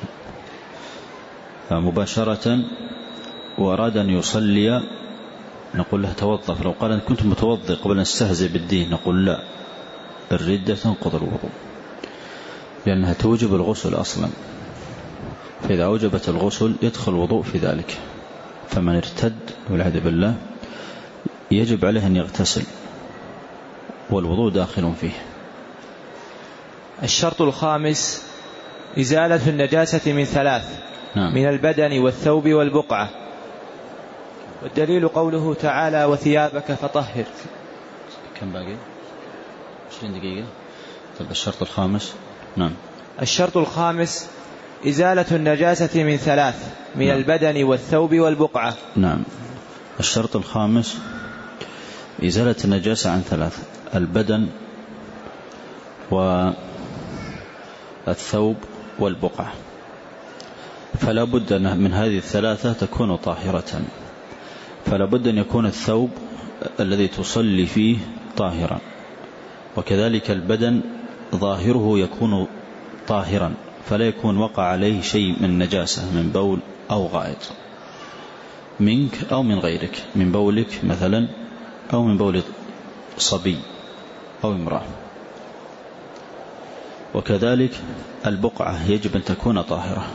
مباشرة وأراد أن يصلي نقول له توضأ، فلو قال أن كنت متوضئ قبل أن استهزئ بالدين نقول لا، الردة تنقض الوضوء لأنها توجب الغسل أصلا، فإذا أوجبت الغسل يدخل الوضوء في ذلك. فمن ارتد والعياذ بالله يجب عليه أن يغتسل والوضوء داخل فيه. الشرط الخامس إزالة النجاسة من ثلاث. نعم. من البدن والثوب والبقعة. والدليل قوله تعالى وثيابك فطهر. كم باقي؟ عشرين دقيقة. طيب الشرط الخامس. نعم. الشرط الخامس إزالة النجاسة من ثلاث من نعم. البدن والثوب والبقعة. نعم. الشرط الخامس إزالة النجاسة عن ثلاث: البدن والثوب والبقعة. فلا بد من هذه الثلاثة تكون طاهرة، فلا بد أن يكون الثوب الذي تصلي فيه طاهرا، وكذلك البدن ظاهره يكون طاهرا فلا يكون وقع عليه شيء من نجاسة من بول أو غائط منك أو من غيرك، من بولك مثلا أو من بول صبي أو امرأة. وكذلك البقعة يجب أن تكون طاهرة.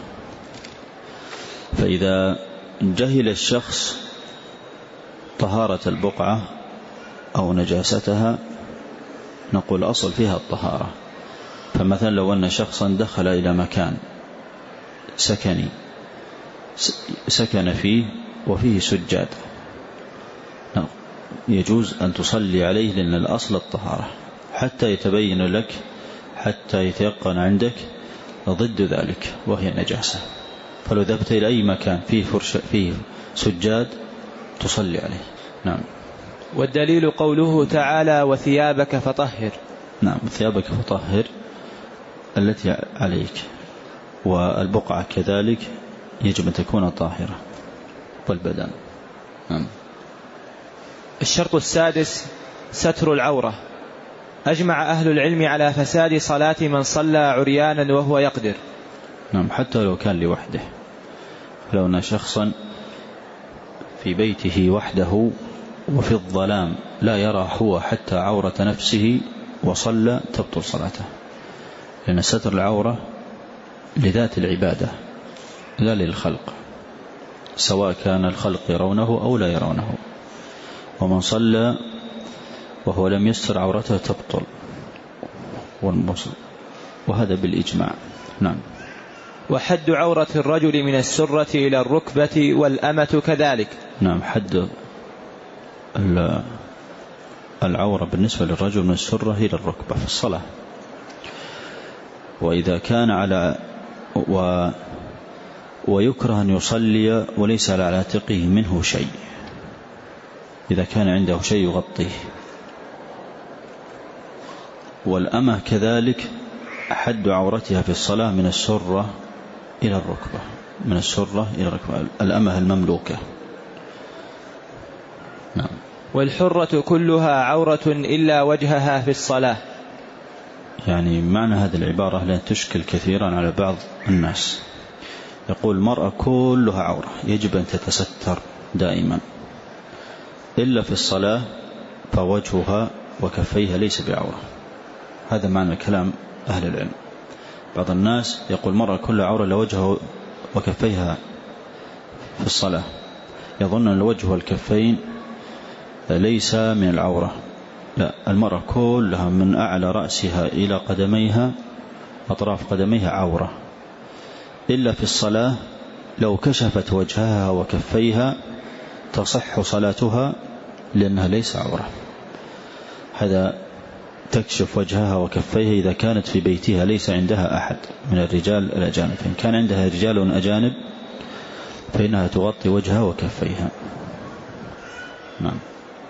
فإذا جهل الشخص طهارة البقعة أو نجاستها نقول أصل فيها الطهارة. فمثلا لو أن شخصا دخل إلى مكان سكني سكن فيه وفيه سجاد يجوز أن تصلي عليه لأن الأصل الطهارة حتى يتبين لك، حتى يتيقن عندك ضد ذلك وهي النجاسة. فلو ذهبت إلى أي مكان فيه, فيه سجاد تصلي عليه. نعم. والدليل قوله تعالى وثيابك فطهر. نعم. ثيابك فطهر التي عليك، والبقعة كذلك يجب أن تكون طاهرة، والبدن. نعم. الشرط السادس ستر العورة. أجمع أهل العلم على فساد صلاة من صلى عريانا وهو يقدر. نعم. حتى لو كان لوحده، لو أن شخصا في بيته وحده وفي الظلام لا يرى هو حتى عورة نفسه وصلى تبطل صلاته، لأن ستر العورة لذات العبادة لا للخلق، سواء كان الخلق يرونه أو لا يرونه. ومن صلى وهو لم يستر عورته تبطل، وهذا بالإجماع. نعم. وحد عورة الرجل من السرة إلى الركبة والأمة كذلك. نعم، حد العورة بالنسبة للرجل من السرة إلى الركبة في الصلاة. وإذا كان على و ويكره أن يصلي وليس على عاتقه منه شيء، إذا كان عنده شيء يغطيه. والأمة كذلك حد عورتها في الصلاة من السرة إلى الركبة، من السرة إلى الركبة، الأمة المملوكة. نعم. والحرة كلها عورة إلا وجهها في الصلاة. يعني معنى هذه العبارة لا تشكل كثيرا على بعض الناس، يقول المرأة كلها عورة يجب أن تتستر دائما، إلا في الصلاة فوجهها وكفيها ليس بعورة. هذا معنى كلام أهل العلم. بعض الناس يقول المرأة كلها عورة لوجهها وكفيها في الصلاة، يظن أن الوجه والكفين ليس من العورة. لا، المرأة كلها من أعلى رأسها إلى قدميها، أطراف قدميها عورة، إلا في الصلاة لو كشفت وجهها وكفيها تصح صلاتها لأنها ليس عورة. هذا تكشف وجهها وكفيها إذا كانت في بيتها ليس عندها أحد من الرجال الأجانب. إن كان عندها رجال أجانب فإنها تغطي وجهها وكفيها. نعم.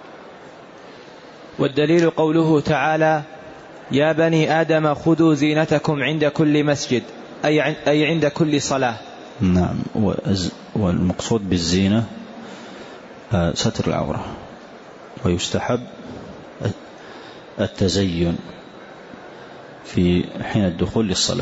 والدليل قوله تعالى: يا بني آدم خذوا زينتكم عند كل مسجد، أي عند كل صلاة. نعم. والمقصود بالزينة ستر العورة، ويستحب التزين في حين الدخول للصلاة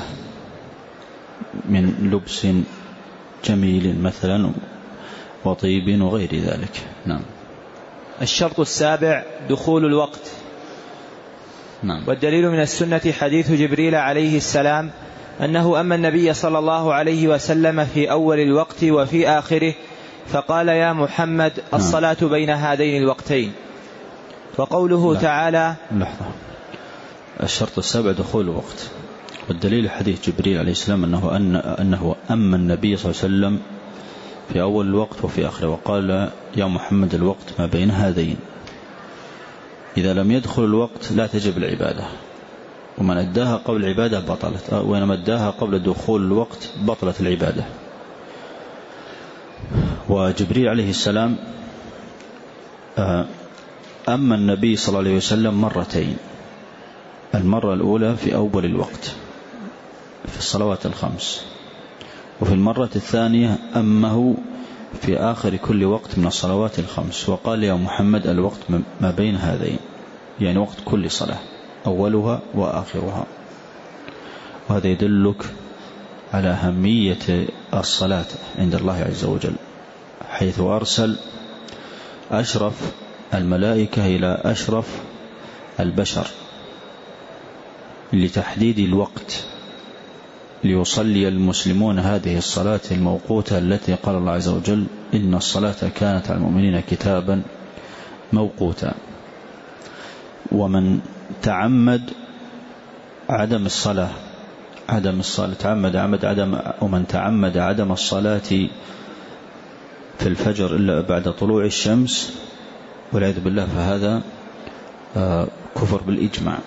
من لبس جميل مثلا وطيب وغير ذلك. نعم. الشرط السابع دخول الوقت. نعم. والدليل من السنة حديث جبريل عليه السلام أنه أما النبي صلى الله عليه وسلم في أول الوقت وفي آخره فقال: يا محمد الصلاة بين هذين الوقتين. وقوله لا. تعالى لحظة. الشرط السابع دخول الوقت، والدليل حديث جبريل عليه السلام أنه, أن أنه أما النبي صلى الله عليه وسلم في أول الوقت وفي آخره وقال: يا محمد الوقت ما بين هذين. إذا لم يدخل الوقت لا تجب العبادة، ومن أداها قبل العبادة بطلت، وإنما أداها قبل دخول الوقت بطلت العبادة. وجبريل عليه السلام أما النبي صلى الله عليه وسلم مرتين، المرة الأولى في أول الوقت في الصلوات الخمس، وفي المرة الثانية أمه في آخر كل وقت من الصلوات الخمس وقال: يا محمد الوقت ما بين هذين، يعني وقت كل صلاة أولها وآخرها. وهذا يدلك على أهمية الصلاة عند الله عز وجل، حيث أرسل أشرف الملائكة إلى أشرف البشر لتحديد الوقت، ليصلي المسلمون هذه الصلاة الموقوتة التي قال الله عز وجل: إن الصلاة كانت على المؤمنين كتابا موقوتا. ومن تعمد عدم الصلاة عدم الصلاة تعمد عمد عدم ومن تعمد عدم الصلاة في الفجر إلا بعد طلوع الشمس والعياذ بالله فهذا كفر بالإجماع.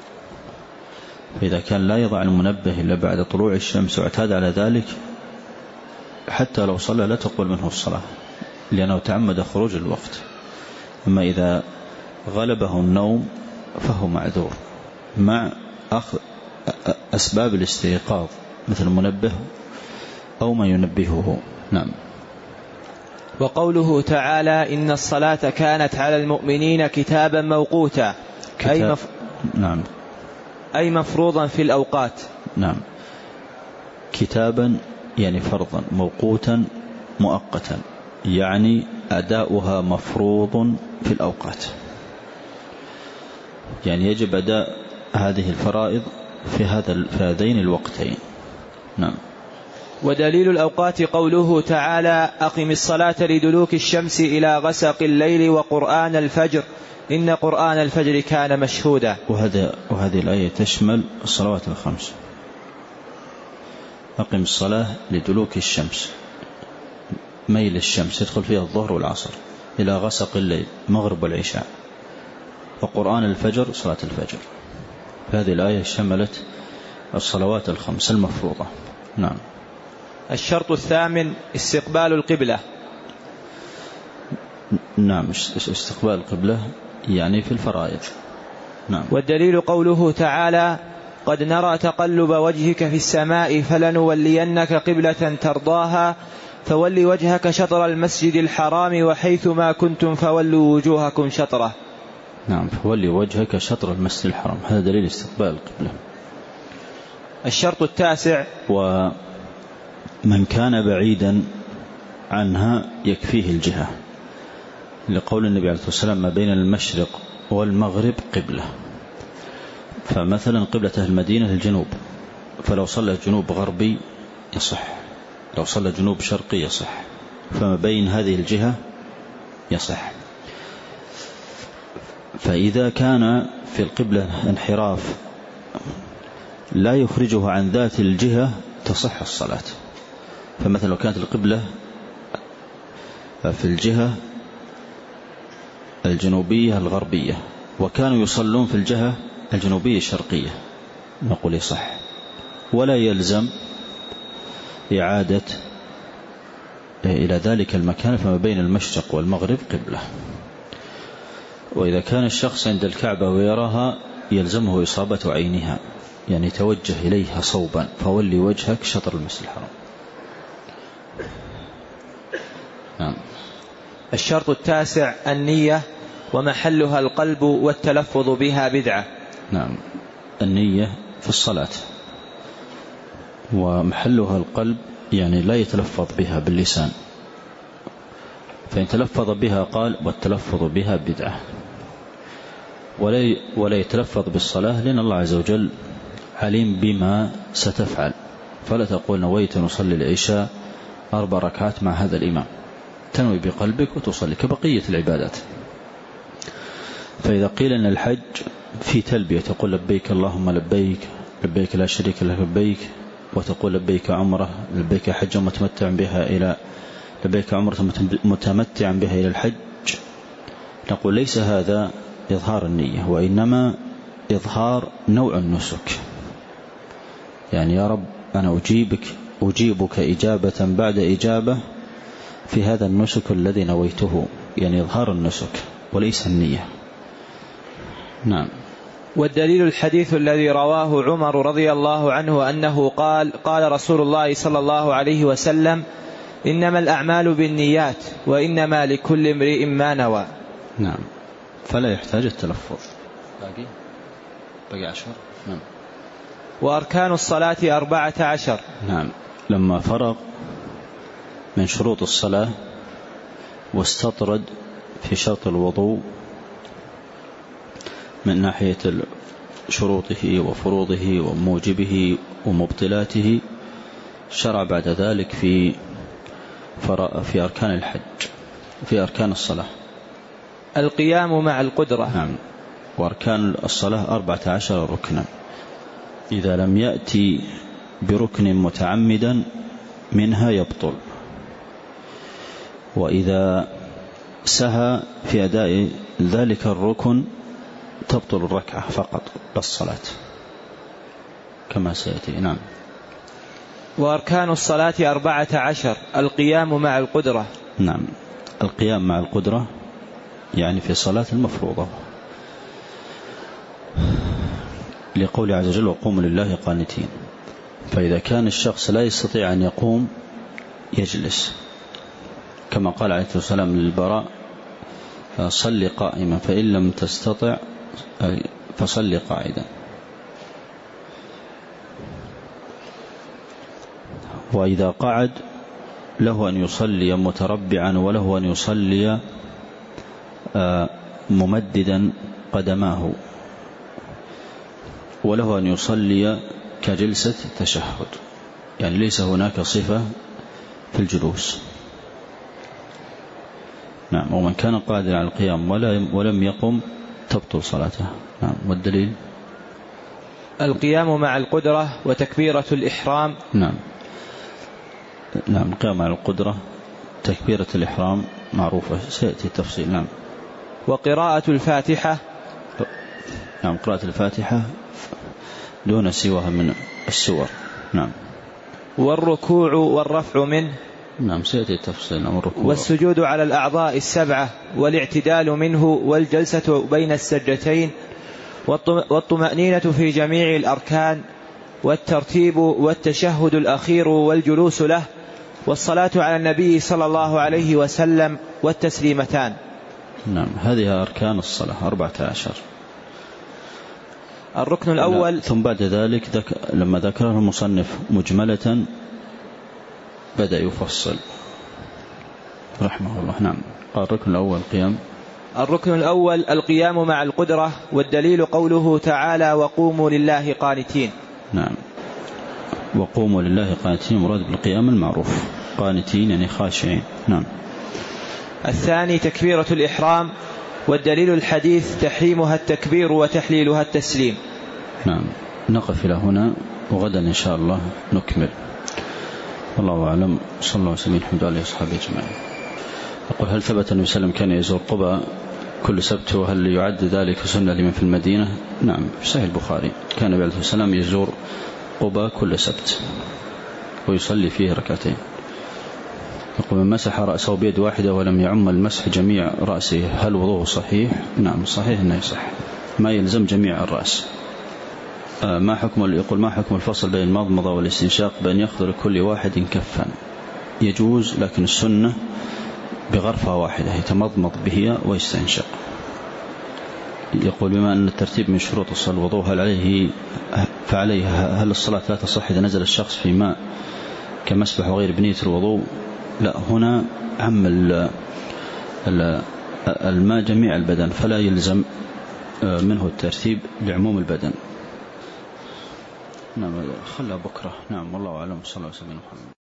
فإذا كان لا يضع المنبه إلا بعد طلوع الشمس واعتاد على ذلك حتى لو صلى لا تقبل منه الصلاة، لأنه تعمد خروج الوقت. أما إذا غلبه النوم فهو معذور مع أخذ أسباب الاستيقاظ مثل المنبه أو ما ينبهه. نعم. وقوله تعالى: إن الصلاة كانت على المؤمنين كتابا موقوتا، كتاب. أي, مف... نعم. أي مفروضا في الأوقات. نعم. كتابا يعني فرضا، موقوتا مؤقتا يعني أداؤها مفروض في الأوقات، يعني يجب أداء هذه الفرائض في هذا في هذين الوقتين. نعم. ودليل الأوقات قوله تعالى أقم الصلاة لدلوك الشمس إلى غسق الليل وقرآن الفجر إن قرآن الفجر كان مشهودا. وهذا وهذه الآية تشمل الصلوات الخمس. أقم الصلاة لدلوك الشمس، ميل الشمس يدخل فيها الظهر والعصر، إلى غسق الليل مغرب والعشاء، وقرآن الفجر صلاة الفجر. هذه الآية شملت الصلوات الخمس المفروضة. نعم. الشرط الثامن استقبال القبلة. نعم، استقبال القبلة يعني في الفرائض. نعم. والدليل قوله تعالى قد نرى تقلب وجهك في السماء فلنولينك قبلة ترضاها فولي وجهك شطر المسجد الحرام وحيث ما كنتم فولوا وجوهكم شطره. نعم، فولي وجهك شطر المسجد الحرام، هذا دليل استقبال القبلة. الشرط التاسع ومن كان بعيدا عنها يكفيه الجهة، لقول النبي عليه الصلاة والسلام ما بين المشرق والمغرب قبلة. فمثلا قبلة أهل المدينة الجنوب، فلو صلى جنوب غربي يصح، لو صلى جنوب شرقي يصح، فما بين هذه الجهة يصح. فإذا كان في القبلة انحراف لا يخرجه عن ذات الجهة تصح الصلاة. فمثلا لو كانت القبلة في الجهة الجنوبية الغربية وكانوا يصلون في الجهة الجنوبية الشرقية نقول يصح، ولا يلزم إعادة إلى ذلك المكان، فما بين المشرق والمغرب قبلة. وإذا كان الشخص عند الكعبة ويراها يلزمه إصابة عينها، يعني توجه إليها صوبا، فولي وجهك شطر المسجد الحرام. نعم. الشرط التاسع النية ومحلها القلب والتلفظ بها بدعة. نعم، النية في الصلاة ومحلها القلب، يعني لا يتلفظ بها باللسان، فإن تلفظ بها قال والتلفظ بها بدعة. ولا ولا يتلفظ بالصلاة لأن الله عز وجل عليم بما ستفعل، فلا تقول نويت نصلي العشاء أربع ركعات مع هذا الإمام، تنوي بقلبك وتصلي كبقية العبادات. فإذا قيل أن الحج في تلبية تقول لبيك اللهم لبيك لبيك لا شريك لك لبيك، وتقول لبيك عمره لبيك حجة متمتع بها إلى لبيك عمرة متمتعا بها إلى الحج، نقول ليس هذا إظهار النية، وإنما إظهار نوع النسك. يعني يا رب أنا أجيبك أجيبك إجابة بعد إجابة في هذا النسك الذي نويته، يعني إظهار النسك وليس النية. نعم. والدليل الحديث الذي رواه عمر رضي الله عنه أنه قال قال رسول الله صلى الله عليه وسلم إنما الأعمال بالنيات وإنما لكل امرئ ما نوى. نعم، فلا يحتاج التلفظ. باقي باقي عشر. نعم. وأركان الصلاة أربعة عشر. نعم، لما فرغ من شروط الصلاة واستطرد في شرط الوضوء من ناحية شروطه وفروضه وموجبه ومبطلاته، شرع بعد ذلك في في أركان الحج، في أركان الصلاة. القيام مع القدرة. نعم. وأركان الصلاة أربعة عشر ركنا، إذا لم يأتي بركن متعمدا منها يبطل، وإذا سهى في أداء ذلك الركن تبطل الركعة فقط بالصلاة كما سيأتي. نعم. وأركان الصلاة أربعة عشر. القيام مع القدرة. نعم، القيام مع القدرة يعني في الصلاة المفروضة، لقول عز وجل وقوموا لله قانتين. فإذا كان الشخص لا يستطيع أن يقوم يجلس، كما قال عليه الصلاة والسلام للبراء صل قائما فإن لم تستطع فصل قاعدا. وإذا قعد له أن يصلي متربعا وله أن يصلي ممددا قدماه، وله أن يصلي كجلسة التشهد، يعني ليس هناك صفة في الجلوس. نعم. ومن كان قادر على القيام ولم يقم تبطل صلاته. نعم. والدليل القيام مع القدرة وتكبيرة الإحرام. نعم. نعم. القيام مع القدرة تكبيرة الإحرام معروفة سيأتي التفصيل. نعم. وقراءة الفاتحة. نعم. قراءة الفاتحة دون سواها من السور. نعم. والركوع والرفع منه. نعم. سيأتي التفصيل. والسجود على الأعضاء السبعة والاعتدال منه والجلسة بين السجدتين والطمأنينة في جميع الأركان والترتيب والتشهد الأخير والجلوس له والصلاة على النبي صلى الله عليه وسلم والتسليمتان. نعم. هذه أركان الصلاة أربعة عشر. الركن الأول. ثم بعد ذلك ذك... لما ذكره المصنف مجملة بدأ يفصل رحمه الله. نعم. قال الركن الأول قيام. الركن الأول القيام مع القدرة، والدليل قوله تعالى وقوموا لله قانتين. نعم. وقوموا لله قانتين مراد بالقيام المعروف، قانتين يعني خاشعين. نعم. الثاني تكبيرة الإحرام، والدليل الحديث تحريمها التكبير وتحليلها التسليم. نعم. نقف إلى هنا وغدا إن شاء الله نكمل. الله أعلم. صلى الله وسلم الحمد لله وصحبه أجمعين. أقول هل ثبت أن وسلم كان يزور قباء كل سبت، وهل يعد ذلك سنة لمن في المدينة؟ نعم. في صحيح البخاري كان النبي عليه الصلاة والسلام يزور قباء كل سبت ويصلي فيه ركعتين. يقول من مسح رأسه بيد واحدة ولم يعم المسح جميع رأسه هل وضوءه صحيح؟ نعم صحيح أنه يصح، ما يلزم جميع الرأس. آه ما حكم يقول ما حكم الفصل بين المضمضة والاستنشاق بأن يأخذ لكل واحد كفا؟ يجوز، لكن السنة بغرفة واحدة يتمضمض بها ويستنشق. يقول بما أن الترتيب من شروط الصلاة الوضوء هل عليه فعليه هل الصلاة لا تصح إذا نزل الشخص في ماء كمسبح وغير بنية الوضوء؟ لا، هنا عم الماء جميع البدن فلا يلزم منه الترتيب لعموم البدن. نعم. خلى بكرة. نعم. والله أعلم. صلى الله عليه وسلم.